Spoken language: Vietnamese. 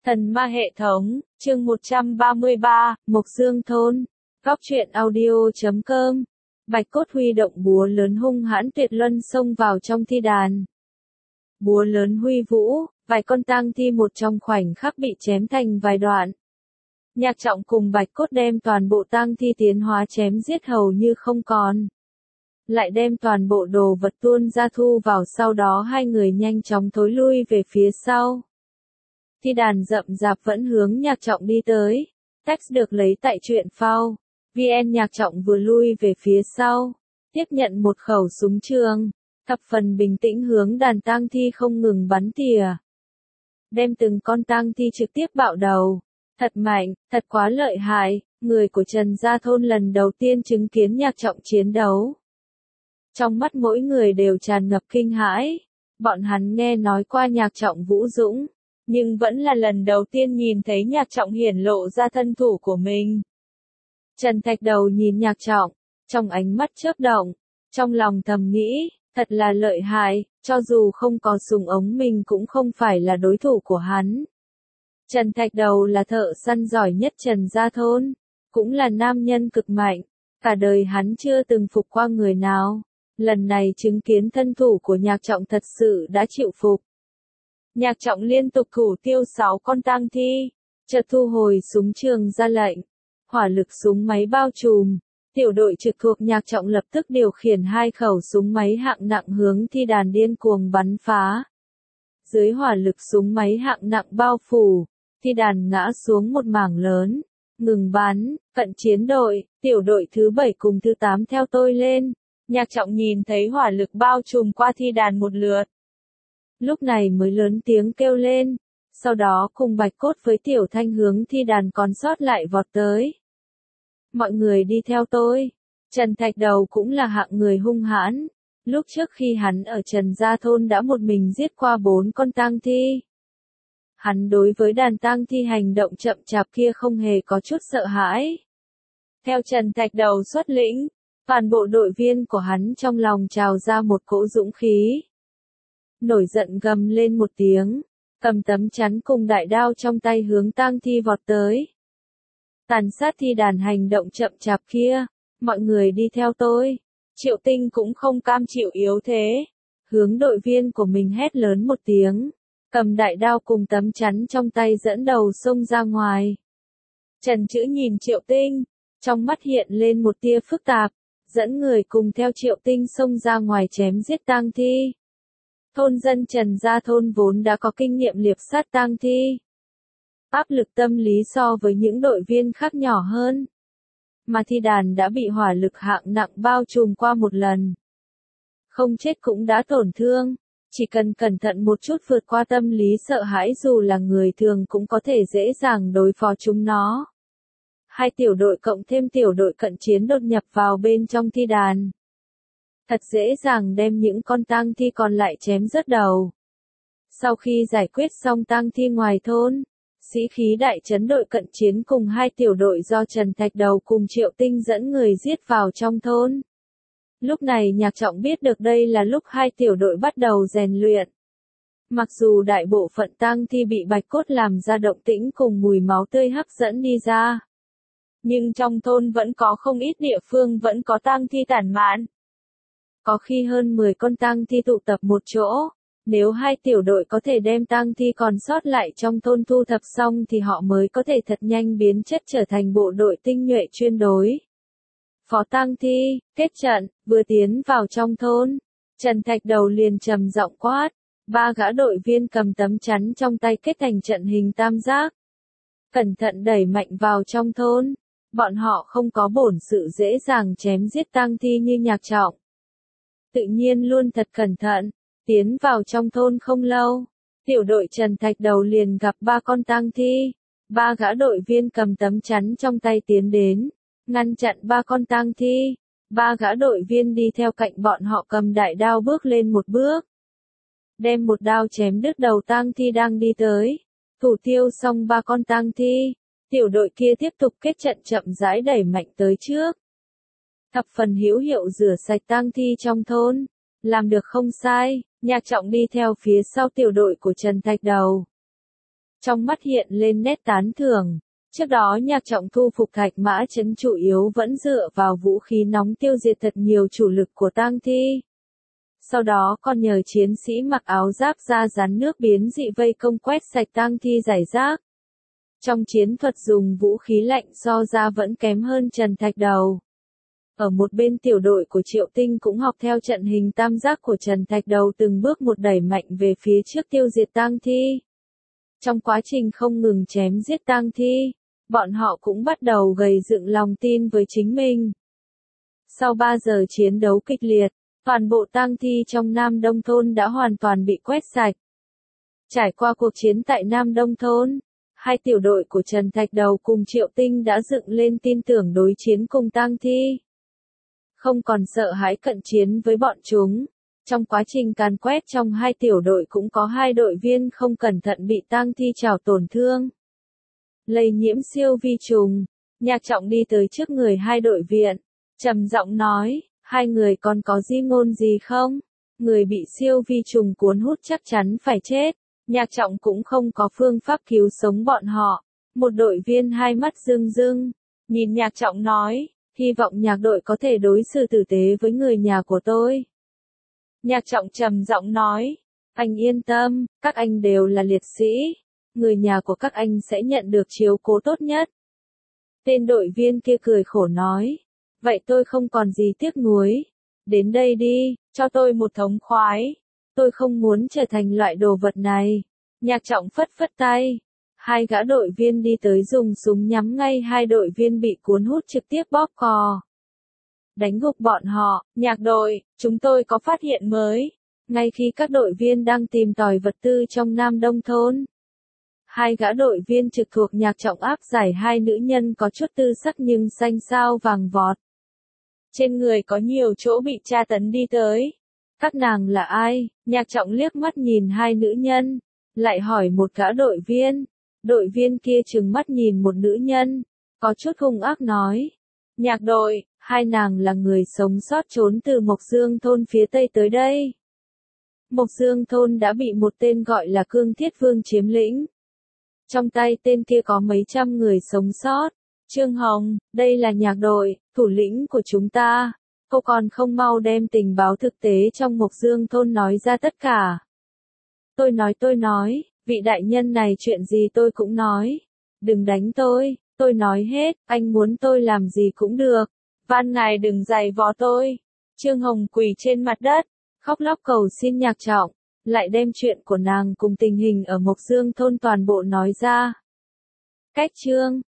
Thần ma hệ thống, chương 133, Mộc Dương Thôn, góc truyện audio.com. Bạch Cốt huy động búa lớn hung hãn tuyệt luân xông vào trong thi đàn. Búa lớn huy vũ, vài con tang thi một trong khoảnh khắc bị chém thành vài đoạn. Nhạc Trọng cùng Bạch Cốt đem toàn bộ tang thi tiến hóa chém giết hầu như không còn. Lại đem toàn bộ đồ vật tuôn ra thu vào, sau đó hai người nhanh chóng thối lui về phía sau. Thi đàn rậm rạp vẫn hướng Nhạc Trọng đi tới. Text được lấy tại truyện phao. VN Nhạc Trọng vừa lui về phía sau, tiếp nhận một khẩu súng trường, thập phần bình tĩnh hướng đàn tang thi không ngừng bắn tỉa. Đem từng con tang thi trực tiếp bạo đầu. Thật mạnh, thật quá lợi hại, người của Trần Gia Thôn lần đầu tiên chứng kiến Nhạc Trọng chiến đấu. Trong mắt mỗi người đều tràn ngập kinh hãi. Bọn hắn nghe nói qua Nhạc Trọng vũ dũng, nhưng vẫn là lần đầu tiên nhìn thấy Nhạc Trọng hiển lộ ra thân thủ của mình. Trần Thạch Đầu nhìn Nhạc Trọng, trong ánh mắt chớp động, trong lòng thầm nghĩ, thật là lợi hại, cho dù không có súng ống mình cũng không phải là đối thủ của hắn. Trần Thạch Đầu là thợ săn giỏi nhất Trần Gia Thôn, cũng là nam nhân cực mạnh, cả đời hắn chưa từng phục qua người nào. Lần này chứng kiến thân thủ của Nhạc Trọng thật sự đã chịu phục. Nhạc Trọng liên tục thủ tiêu 6 con tang thi, chợt thu hồi súng trường ra lệnh. Hỏa lực súng máy bao trùm, tiểu đội trực thuộc Nhạc Trọng lập tức điều khiển 2 khẩu súng máy hạng nặng hướng thi đàn điên cuồng bắn phá. Dưới hỏa lực súng máy hạng nặng bao phủ, thi đàn ngã xuống một mảng lớn, ngừng bắn, cận chiến đội, tiểu đội thứ 7 cùng thứ 8 theo tôi lên. Nhạc Trọng nhìn thấy hỏa lực bao trùm qua thi đàn một lượt. Lúc này mới lớn tiếng kêu lên, sau đó cùng Bạch Cốt với Tiểu Thanh hướng thi đàn còn sót lại vọt tới. Mọi người đi theo tôi. Trần Thạch Đầu cũng là hạng người hung hãn. Lúc trước khi hắn ở Trần Gia Thôn đã một mình giết qua 4 con tang thi. Hắn đối với đàn tang thi hành động chậm chạp kia không hề có chút sợ hãi. Theo Trần Thạch Đầu xuất lĩnh, toàn bộ đội viên của hắn trong lòng trào ra một cỗ dũng khí. Nổi giận gầm lên một tiếng, cầm tấm chắn cùng đại đao trong tay hướng tang thi vọt tới. Tàn sát thi đàn hành động chậm chạp kia, mọi người đi theo tôi. Triệu Tinh cũng không cam chịu yếu thế, hướng đội viên của mình hét lớn một tiếng, cầm đại đao cùng tấm chắn trong tay dẫn đầu xông ra ngoài. Trần Chữ nhìn Triệu Tinh, trong mắt hiện lên một tia phức tạp, dẫn người cùng theo Triệu Tinh xông ra ngoài chém giết tang thi. Thôn dân Trần Gia Thôn vốn đã có kinh nghiệm liệp sát tang thi. Áp lực tâm lý so với những đội viên khác nhỏ hơn. Mà thi đàn đã bị hỏa lực hạng nặng bao trùm qua một lần. Không chết cũng đã tổn thương, chỉ cần cẩn thận một chút vượt qua tâm lý sợ hãi dù là người thường cũng có thể dễ dàng đối phó chúng nó. 2 tiểu đội cộng thêm tiểu đội cận chiến đột nhập vào bên trong thi đàn. Thật dễ dàng đem những con tang thi còn lại chém rớt đầu. Sau khi giải quyết xong tang thi ngoài thôn, sĩ khí đại trấn đội cận chiến cùng 2 tiểu đội do Trần Thạch Đầu cùng Triệu Tinh dẫn người giết vào trong thôn. Lúc này Nhạc Trọng biết được đây là lúc 2 tiểu đội bắt đầu rèn luyện. Mặc dù đại bộ phận tang thi bị Bạch Cốt làm ra động tĩnh cùng mùi máu tươi hấp dẫn đi ra. Nhưng trong thôn vẫn có không ít địa phương vẫn có tang thi tản mạn. Có khi hơn 10 con tang thi tụ tập một chỗ, nếu 2 tiểu đội có thể đem tang thi còn sót lại trong thôn thu thập xong thì họ mới có thể thật nhanh biến chất trở thành bộ đội tinh nhuệ chuyên đối. Phó tang thi, kết trận, vừa tiến vào trong thôn, Trần Thạch Đầu liền trầm giọng quát, 3 gã đội viên cầm tấm chắn trong tay kết thành trận hình tam giác. Cẩn thận đẩy mạnh vào trong thôn, bọn họ không có bổn sự dễ dàng chém giết tang thi như Nhạc Trọng. Tự nhiên luôn thật cẩn thận, tiến vào trong thôn không lâu, tiểu đội Trần Thạch Đầu liền gặp 3 con tang thi, 3 gã đội viên cầm tấm chắn trong tay tiến đến, ngăn chặn 3 con tang thi, 3 gã đội viên đi theo cạnh bọn họ cầm đại đao bước lên một bước, đem một đao chém đứt đầu tang thi đang đi tới, thủ tiêu xong 3 con tang thi, tiểu đội kia tiếp tục kết trận chậm rãi đẩy mạnh tới trước. Thập phần hữu hiệu rửa sạch tang thi trong thôn, làm được không sai, Nhạc Trọng đi theo phía sau tiểu đội của Trần Thạch Đầu. trong mắt hiện lên nét tán thưởng. Trước đó Nhạc Trọng thu phục Thạch Mã Trấn chủ yếu vẫn dựa vào vũ khí nóng tiêu diệt thật nhiều chủ lực của tang thi. Sau đó còn nhờ chiến sĩ mặc áo giáp da rắn nước biến dị vây công quét sạch tang thi rải rác. Trong chiến thuật dùng vũ khí lạnh so ra vẫn kém hơn Trần Thạch Đầu. Ở một bên tiểu đội của Triệu Tinh cũng học theo trận hình tam giác của Trần Thạch Đầu từng bước một đẩy mạnh về phía trước tiêu diệt tang thi. Trong quá trình không ngừng chém giết tang thi, bọn họ cũng bắt đầu gầy dựng lòng tin với chính mình. Sau 3 giờ chiến đấu kịch liệt, toàn bộ tang thi trong Nam Đông Thôn đã hoàn toàn bị quét sạch. Trải qua cuộc chiến tại Nam Đông Thôn, hai tiểu đội của Trần Thạch Đầu cùng Triệu Tinh đã dựng lên tin tưởng đối chiến cùng tang thi. Không còn sợ hãi cận chiến với bọn chúng. Trong quá trình càn quét trong hai tiểu đội cũng có hai đội viên không cẩn thận bị tang thi trảo tổn thương. Lây nhiễm siêu vi trùng, Nhạc Trọng đi tới trước người hai đội viện, trầm giọng nói, hai người còn có di ngôn gì không? Người bị siêu vi trùng cuốn hút chắc chắn phải chết. Nhạc Trọng cũng không có phương pháp cứu sống bọn họ. Một đội viên hai mắt rưng rưng, nhìn Nhạc Trọng nói, hy vọng nhạc đội có thể đối xử tử tế với người nhà của tôi. Nhạc Trọng trầm giọng nói, anh yên tâm, các anh đều là liệt sĩ. Người nhà của các anh sẽ nhận được chiếu cố tốt nhất. Tên đội viên kia cười khổ nói, vậy tôi không còn gì tiếc nuối. Đến đây đi, cho tôi một thống khoái. Tôi không muốn trở thành loại đồ vật này. Nhạc Trọng phất phất tay. Hai gã đội viên đi tới dùng súng nhắm ngay hai đội viên bị cuốn hút trực tiếp bóp cò. Đánh gục bọn họ, nhạc đội, chúng tôi có phát hiện mới. Ngay khi các đội viên đang tìm tòi vật tư trong Nam Đông Thôn, hai gã đội viên trực thuộc Nhạc Trọng áp giải hai nữ nhân có chút tư sắc nhưng xanh xao vàng vọt. Trên người có nhiều chỗ bị tra tấn đi tới. Các nàng là ai? Nhạc Trọng liếc mắt nhìn hai nữ nhân, lại hỏi một gã đội viên. Đội viên kia trừng mắt nhìn một nữ nhân, có chút hung ác nói. Nhạc đội, hai nàng là người sống sót trốn từ Mộc Dương Thôn phía Tây tới đây. Mộc Dương Thôn đã bị một tên gọi là Cương Thiết Vương chiếm lĩnh. Trong tay tên kia có mấy trăm người sống sót. Trương Hồng, đây là nhạc đội, thủ lĩnh của chúng ta. Cô còn không mau đem tình báo thực tế trong Mộc Dương Thôn nói ra tất cả. Tôi nói, vị đại nhân này chuyện gì tôi cũng nói. Đừng đánh tôi nói hết, anh muốn tôi làm gì cũng được. Van ngài đừng giày vò tôi. Trương Hồng quỳ trên mặt đất, khóc lóc cầu xin Nhạc Trọng, lại đem chuyện của nàng cùng tình hình ở Mộc Dương Thôn toàn bộ nói ra. Cách chương